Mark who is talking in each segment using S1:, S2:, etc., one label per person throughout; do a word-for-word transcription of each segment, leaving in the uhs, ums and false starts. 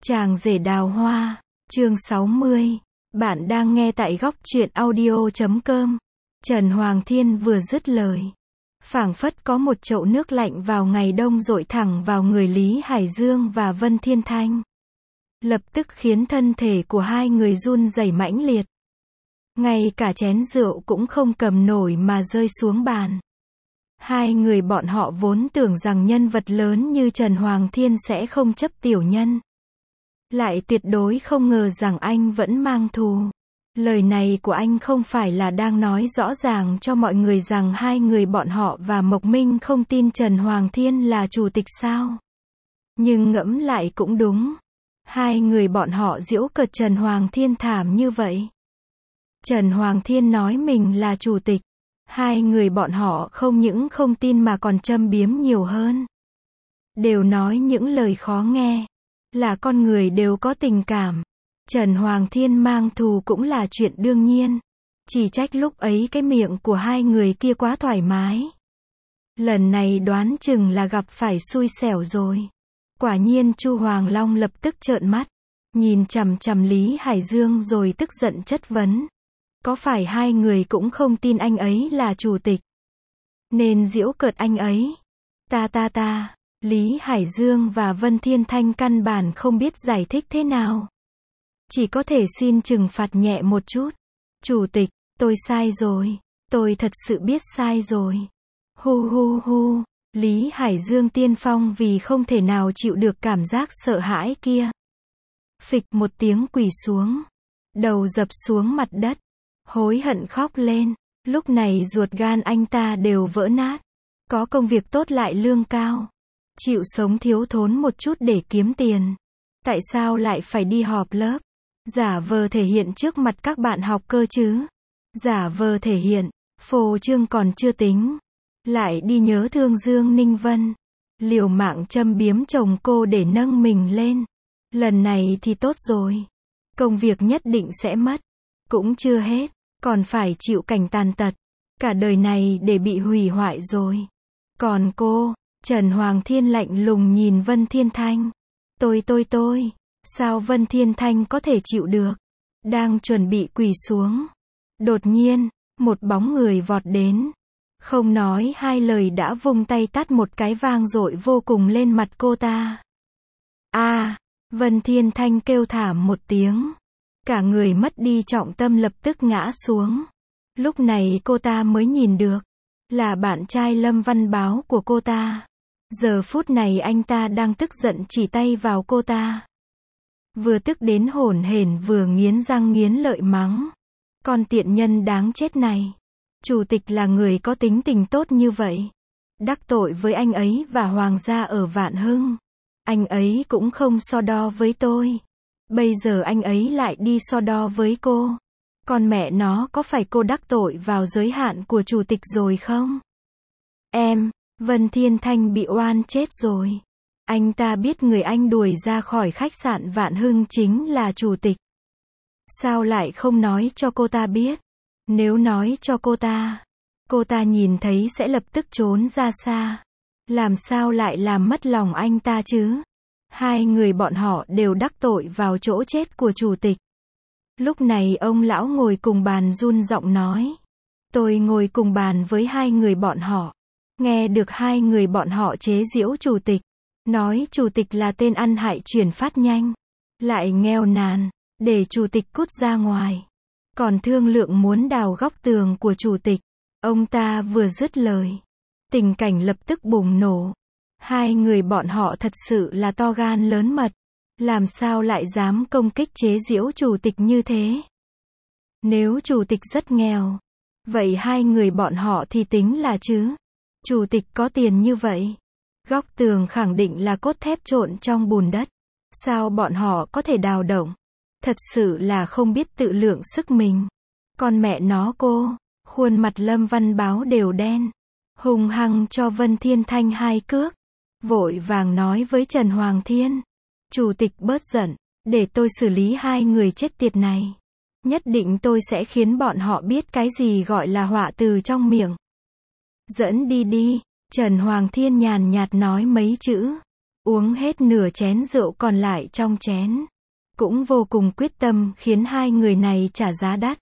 S1: Chàng rể đào hoa, chương sáu mươi. Bạn đang nghe tại góc truyện audio chấm com. Trần Hoàng Thiên vừa dứt lời, phảng phất có một chậu nước lạnh vào ngày đông dội thẳng vào người Lý Hải Dương và Vân Thiên Thanh. Lập tức khiến thân thể của hai người run rẩy mãnh liệt. Ngay cả chén rượu cũng không cầm nổi mà rơi xuống bàn. Hai người bọn họ vốn tưởng rằng nhân vật lớn như Trần Hoàng Thiên sẽ không chấp tiểu nhân. Lại tuyệt đối không ngờ rằng anh vẫn mang thù. Lời này của anh không phải là đang nói rõ ràng cho mọi người rằng hai người bọn họ và Mộc Minh không tin Trần Hoàng Thiên là chủ tịch sao? Nhưng ngẫm lại cũng đúng. Hai người bọn họ giễu cợt Trần Hoàng Thiên thảm như vậy. Trần Hoàng Thiên nói mình là chủ tịch. Hai người bọn họ không những không tin mà còn châm biếm nhiều hơn. Đều nói những lời khó nghe. Là con người đều có tình cảm. Trần Hoàng Thiên mang thù cũng là chuyện đương nhiên. Chỉ trách lúc ấy cái miệng của hai người kia quá thoải mái. Lần này đoán chừng là gặp phải xui xẻo rồi. Quả nhiên Chu Hoàng Long lập tức trợn mắt. Nhìn chằm chằm Lý Hải Dương rồi tức giận chất vấn. Có phải hai người cũng không tin anh ấy là chủ tịch? Nên giễu cợt anh ấy. Ta ta ta. Lý Hải Dương và Vân Thiên Thanh căn bản không biết giải thích thế nào. Chỉ có thể xin trừng phạt nhẹ một chút. Chủ tịch, tôi sai rồi. Tôi thật sự biết sai rồi. Hu hu hu. Lý Hải Dương tiên phong vì không thể nào chịu được cảm giác sợ hãi kia. Phịch một tiếng quỳ xuống. Đầu dập xuống mặt đất. Hối hận khóc lên. Lúc này ruột gan anh ta đều vỡ nát. Có công việc tốt lại lương cao. Chịu sống thiếu thốn một chút để kiếm tiền. Tại sao lại phải đi họp lớp? Giả vờ thể hiện trước mặt các bạn học cơ chứ? Giả vờ thể hiện, phô trương còn chưa tính. Lại đi nhớ thương Dương Ninh Vân. Liều mạng châm biếm chồng cô để nâng mình lên. Lần này thì tốt rồi. Công việc nhất định sẽ mất. Cũng chưa hết, còn phải chịu cảnh tàn tật. Cả đời này để bị hủy hoại rồi. Còn cô... Trần Hoàng Thiên lạnh lùng nhìn Vân Thiên Thanh. Tôi tôi tôi, sao Vân Thiên Thanh có thể chịu được? Đang chuẩn bị quỳ xuống. Đột nhiên, một bóng người vọt đến. Không nói hai lời đã vung tay tát một cái vang dội vô cùng lên mặt cô ta. A, à, Vân Thiên Thanh kêu thảm một tiếng. Cả người mất đi trọng tâm lập tức ngã xuống. Lúc này cô ta mới nhìn được. Là bạn trai Lâm Văn Báo của cô ta. Giờ phút này anh ta đang tức giận chỉ tay vào cô ta. Vừa tức đến hổn hển vừa nghiến răng nghiến lợi mắng. Con tiện nhân đáng chết này. Chủ tịch là người có tính tình tốt như vậy. Đắc tội với anh ấy và hoàng gia ở Vạn Hưng. Anh ấy cũng không so đo với tôi. Bây giờ anh ấy lại đi so đo với cô. Con mẹ nó có phải cô đắc tội vào giới hạn của chủ tịch rồi không? Em... Vân Thiên Thanh bị oan chết rồi. Anh ta biết người anh đuổi ra khỏi khách sạn Vạn Hưng chính là chủ tịch. Sao lại không nói cho cô ta biết? Nếu nói cho cô ta, cô ta nhìn thấy sẽ lập tức trốn ra xa. Làm sao lại làm mất lòng anh ta chứ? Hai người bọn họ đều đắc tội vào chỗ chết của chủ tịch. Lúc này ông lão ngồi cùng bàn run giọng nói. Tôi ngồi cùng bàn với hai người bọn họ. Nghe được hai người bọn họ chế giễu chủ tịch. Nói chủ tịch là tên ăn hại chuyển phát nhanh. Lại nghèo nàn. Để chủ tịch cút ra ngoài. Còn thương lượng muốn đào góc tường của chủ tịch. Ông ta vừa dứt lời. Tình cảnh lập tức bùng nổ. Hai người bọn họ thật sự là to gan lớn mật. Làm sao lại dám công kích chế giễu chủ tịch như thế? Nếu chủ tịch rất nghèo. Vậy hai người bọn họ thì tính là chứ? Chủ tịch có tiền như vậy. Góc tường khẳng định là cốt thép trộn trong bùn đất. Sao bọn họ có thể đào động? Thật sự là không biết tự lượng sức mình. Con mẹ nó cô. Khuôn mặt Lâm Văn Báo đều đen. Hung hăng cho Vân Thiên Thanh hai cước. Vội vàng nói với Trần Hoàng Thiên. Chủ tịch bớt giận. Để tôi xử lý hai người chết tiệt này. Nhất định tôi sẽ khiến bọn họ biết cái gì gọi là họa từ trong miệng. Dẫn đi đi, Trần Hoàng Thiên nhàn nhạt nói mấy chữ. uống hết nửa chén rượu còn lại trong chén. Cũng vô cùng quyết tâm khiến hai người này trả giá đắt.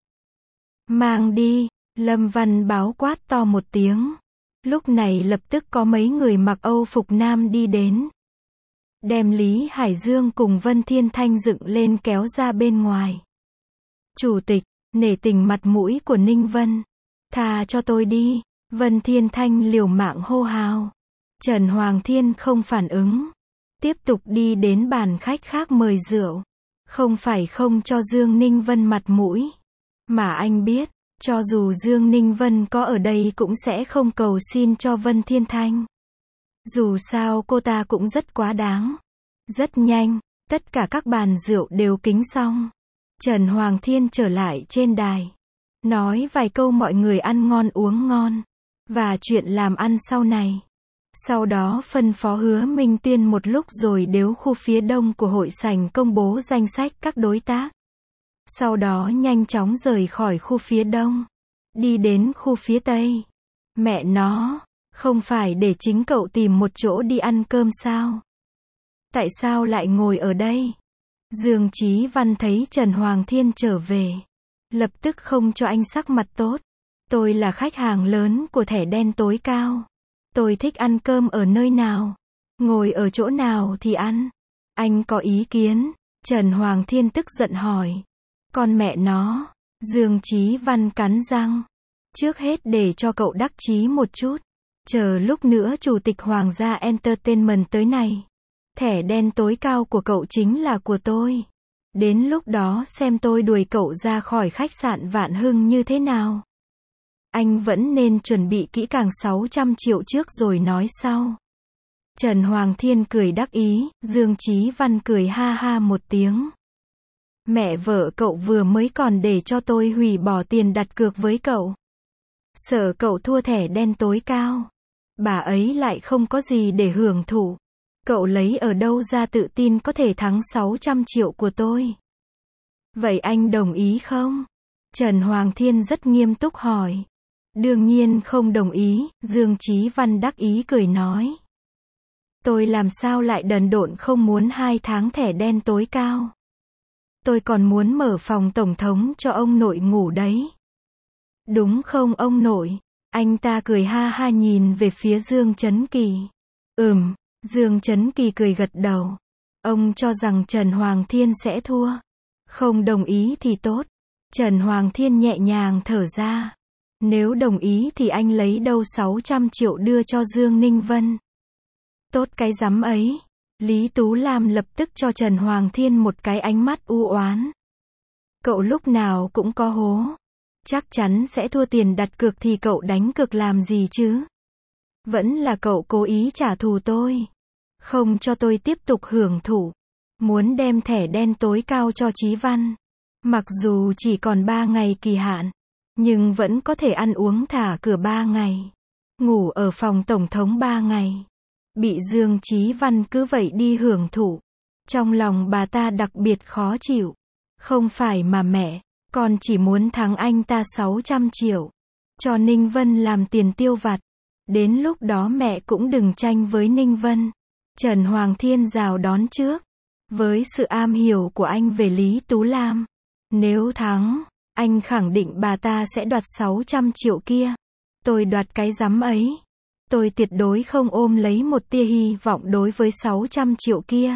S1: Mang đi, Lâm Văn Báo quát to một tiếng. Lúc này lập tức có mấy người mặc Âu phục nam đi đến. Đem Lý Hải Dương cùng Vân Thiên Thanh dựng lên kéo ra bên ngoài. Chủ tịch, nể tình mặt mũi của Ninh Vân. Tha cho tôi đi, Vân Thiên Thanh liều mạng hô hào. Trần Hoàng Thiên không phản ứng. Tiếp tục đi đến bàn khách khác mời rượu. Không phải không cho Dương Ninh Vân mặt mũi. Mà anh biết, cho dù Dương Ninh Vân có ở đây cũng sẽ không cầu xin cho Vân Thiên Thanh. Dù sao cô ta cũng rất quá đáng. Rất nhanh, tất cả các bàn rượu đều kính xong. Trần Hoàng Thiên trở lại trên đài. Nói vài câu mọi người ăn ngon uống ngon. Và chuyện làm ăn sau này. Sau đó phân phó Hứa Minh Tuyên một lúc rồi đến khu phía đông của hội sảnh công bố danh sách các đối tác. Sau đó nhanh chóng rời khỏi khu phía đông. Đi đến khu phía tây. Mẹ nó, không phải để chính cậu tìm một chỗ đi ăn cơm sao? Tại sao lại ngồi ở đây? Dương Chí Văn thấy Trần Hoàng Thiên trở về. Lập tức không cho anh sắc mặt tốt. Tôi là khách hàng lớn của thẻ đen tối cao. Tôi thích ăn cơm ở nơi nào? Ngồi ở chỗ nào thì ăn? Anh có ý kiến? Trần Hoàng Thiên tức giận hỏi. Con mẹ nó, Dương Chí Văn cắn răng. Trước hết để cho cậu đắc chí một chút. Chờ lúc nữa Chủ tịch Hoàng gia Entertainment tới này. Thẻ đen tối cao của cậu chính là của tôi. Đến lúc đó xem tôi đuổi cậu ra khỏi khách sạn Vạn Hưng như thế nào. Anh vẫn nên chuẩn bị kỹ càng sáu trăm triệu trước rồi nói sau. Trần Hoàng Thiên cười đắc ý, Dương Chí Văn cười ha ha một tiếng. Mẹ vợ cậu vừa mới còn để cho tôi hủy bỏ tiền đặt cược với cậu. Sợ cậu thua thẻ đen tối cao. Bà ấy lại không có gì để hưởng thụ. Cậu lấy ở đâu ra tự tin có thể thắng sáu trăm triệu của tôi? Vậy anh đồng ý không? Trần Hoàng Thiên rất nghiêm túc hỏi. Đương nhiên không đồng ý, Dương Chí Văn đắc ý cười nói. Tôi làm sao lại đần độn không muốn hai tháng thẻ đen tối cao. Tôi còn muốn mở phòng tổng thống cho ông nội ngủ đấy. Đúng không ông nội? Anh ta cười ha ha nhìn về phía Dương Chấn Kỳ. Ừm, Dương Chấn Kỳ cười gật đầu. Ông cho rằng Trần Hoàng Thiên sẽ thua. Không đồng ý thì tốt. Trần Hoàng Thiên nhẹ nhàng thở ra. Nếu đồng ý thì anh lấy đâu sáu trăm triệu đưa cho Dương Ninh Vân. Tốt cái rắm ấy. Lý Tú Lam lập tức cho Trần Hoàng Thiên một cái ánh mắt u oán. Cậu lúc nào cũng có hố. Chắc chắn sẽ thua tiền đặt cược thì cậu đánh cược làm gì chứ? Vẫn là cậu cố ý trả thù tôi. Không cho tôi tiếp tục hưởng thụ. Muốn đem thẻ đen tối cao cho Chí Văn. Mặc dù chỉ còn ba ngày kỳ hạn. Nhưng vẫn có thể ăn uống thả cửa ba ngày. Ngủ ở phòng tổng thống ba ngày. Bị Dương Chí Văn cứ vậy đi hưởng thụ. Trong lòng bà ta đặc biệt khó chịu. Không phải mà mẹ, con chỉ muốn thắng anh ta sáu trăm triệu. Cho Ninh Vân làm tiền tiêu vặt. Đến lúc đó mẹ cũng đừng tranh với Ninh Vân. Trần Hoàng Thiên rào đón trước. Với sự am hiểu của anh về Lý Tú Lam. Nếu thắng, anh khẳng định bà ta sẽ đoạt sáu trăm triệu kia. Tôi đoạt cái rắm ấy. Tôi tuyệt đối không ôm lấy một tia hy vọng đối với sáu trăm triệu kia.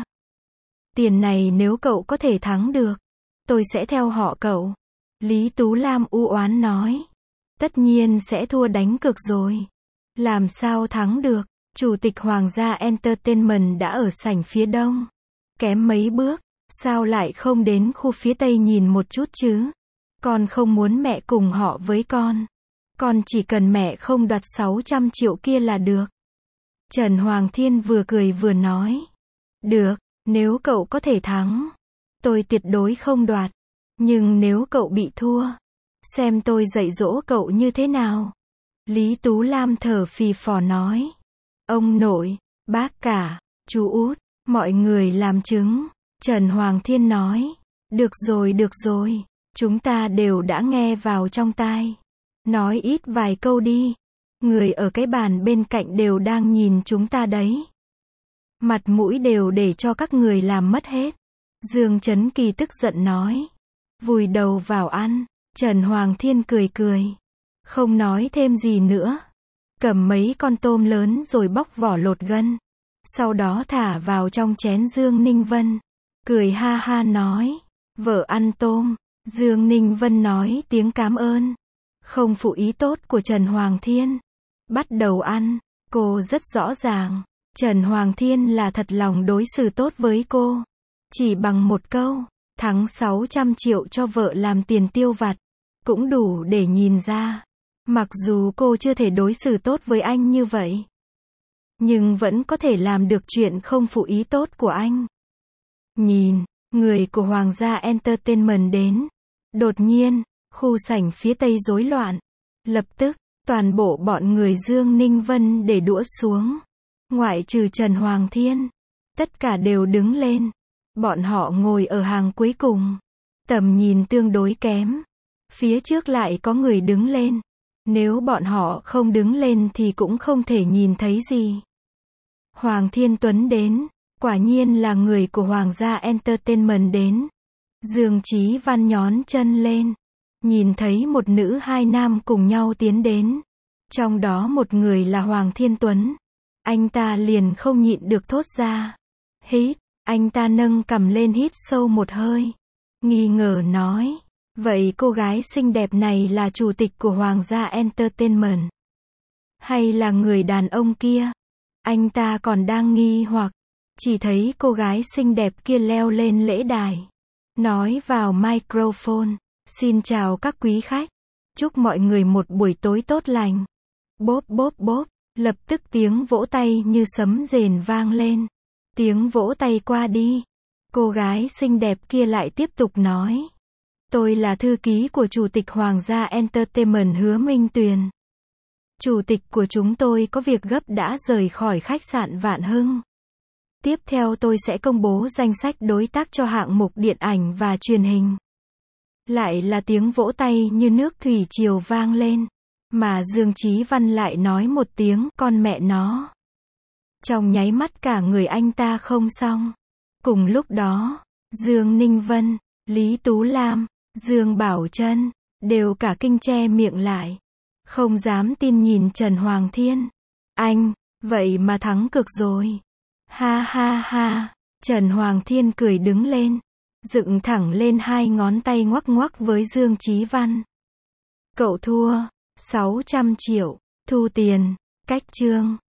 S1: Tiền này nếu cậu có thể thắng được, tôi sẽ theo họ cậu. Lý Tú Lam u oán nói. Tất nhiên sẽ thua đánh cược rồi. Làm sao thắng được? Chủ tịch Hoàng gia Entertainment đã ở sảnh phía đông. Kém mấy bước, sao lại không đến khu phía tây nhìn một chút chứ? Con không muốn mẹ cùng họ với con. Con chỉ cần mẹ không đoạt sáu trăm triệu kia là được. Trần Hoàng Thiên vừa cười vừa nói. Được, nếu cậu có thể thắng, tôi tuyệt đối không đoạt. Nhưng nếu cậu bị thua, xem tôi dạy dỗ cậu như thế nào. Lý Tú Lam thở phì phò nói. Ông nội, bác cả, chú út, mọi người làm chứng. Trần Hoàng Thiên nói. Được rồi được rồi, chúng ta đều đã nghe vào trong tai. Nói ít vài câu đi. Người ở cái bàn bên cạnh đều đang nhìn chúng ta đấy. Mặt mũi đều để cho các người làm mất hết. Dương Chấn Kỳ tức giận nói. Vùi đầu vào ăn. Trần Hoàng Thiên cười cười. Không nói thêm gì nữa. Cầm mấy con tôm lớn rồi bóc vỏ lột gân. Sau đó thả vào trong chén Dương Ninh Vân. Cười ha ha nói. Vợ ăn tôm. Dương Ninh Vân nói tiếng cảm ơn. Không phụ ý tốt của Trần Hoàng Thiên. Bắt đầu ăn. Cô rất rõ ràng. Trần Hoàng Thiên là thật lòng đối xử tốt với cô. Chỉ bằng một câu. Thắng sáu trăm triệu cho vợ làm tiền tiêu vặt. Cũng đủ để nhìn ra. Mặc dù cô chưa thể đối xử tốt với anh như vậy. Nhưng vẫn có thể làm được chuyện không phụ ý tốt của anh. Nhìn, người của Hoàng gia Entertainment đến. Đột nhiên, khu sảnh phía tây rối loạn. Lập tức, toàn bộ bọn người Dương Ninh Vân để đũa xuống. Ngoại trừ Trần Hoàng Thiên. Tất cả đều đứng lên. Bọn họ ngồi ở hàng cuối cùng. Tầm nhìn tương đối kém. Phía trước lại có người đứng lên. Nếu bọn họ không đứng lên thì cũng không thể nhìn thấy gì. Hoàng Thiên Tuấn đến. Quả nhiên là người của Hoàng gia Entertainment đến. Dương Chí Văn nhón chân lên. Nhìn thấy một nữ hai nam cùng nhau tiến đến. Trong đó một người là Hoàng Thiên Tuấn. Anh ta liền không nhịn được thốt ra. Hít, anh ta nâng cằm lên hít sâu một hơi. Nghi ngờ nói. Vậy cô gái xinh đẹp này là chủ tịch của Hoàng gia Entertainment? Hay là người đàn ông kia? Anh ta còn đang nghi hoặc. Chỉ thấy cô gái xinh đẹp kia leo lên lễ đài. Nói vào microphone. Xin chào các quý khách. Chúc mọi người một buổi tối tốt lành. Bốp bốp bốp. Lập tức tiếng vỗ tay như sấm rền vang lên. Tiếng vỗ tay qua đi. Cô gái xinh đẹp kia lại tiếp tục nói. Tôi là thư ký của Chủ tịch Hoàng gia Entertainment Hứa Minh Tuyền. Chủ tịch của chúng tôi có việc gấp đã rời khỏi khách sạn Vạn Hưng. Tiếp theo tôi sẽ công bố danh sách đối tác cho hạng mục điện ảnh và truyền hình. Lại là tiếng vỗ tay như nước thủy triều vang lên. Mà Dương Chí Văn lại nói một tiếng con mẹ nó. Trong nháy mắt cả người anh ta không xong. Cùng lúc đó, Dương Ninh Vân, Lý Tú Lam, Dương Bảo Trân, đều cả kinh che miệng lại. Không dám tin nhìn Trần Hoàng Thiên. Anh, vậy mà thắng cực rồi. Ha ha ha, Trần Hoàng Thiên cười đứng lên. Dựng thẳng lên hai ngón tay ngoắc ngoắc với Dương Chí Văn. Cậu thua, sáu trăm triệu, thu tiền, cách chương.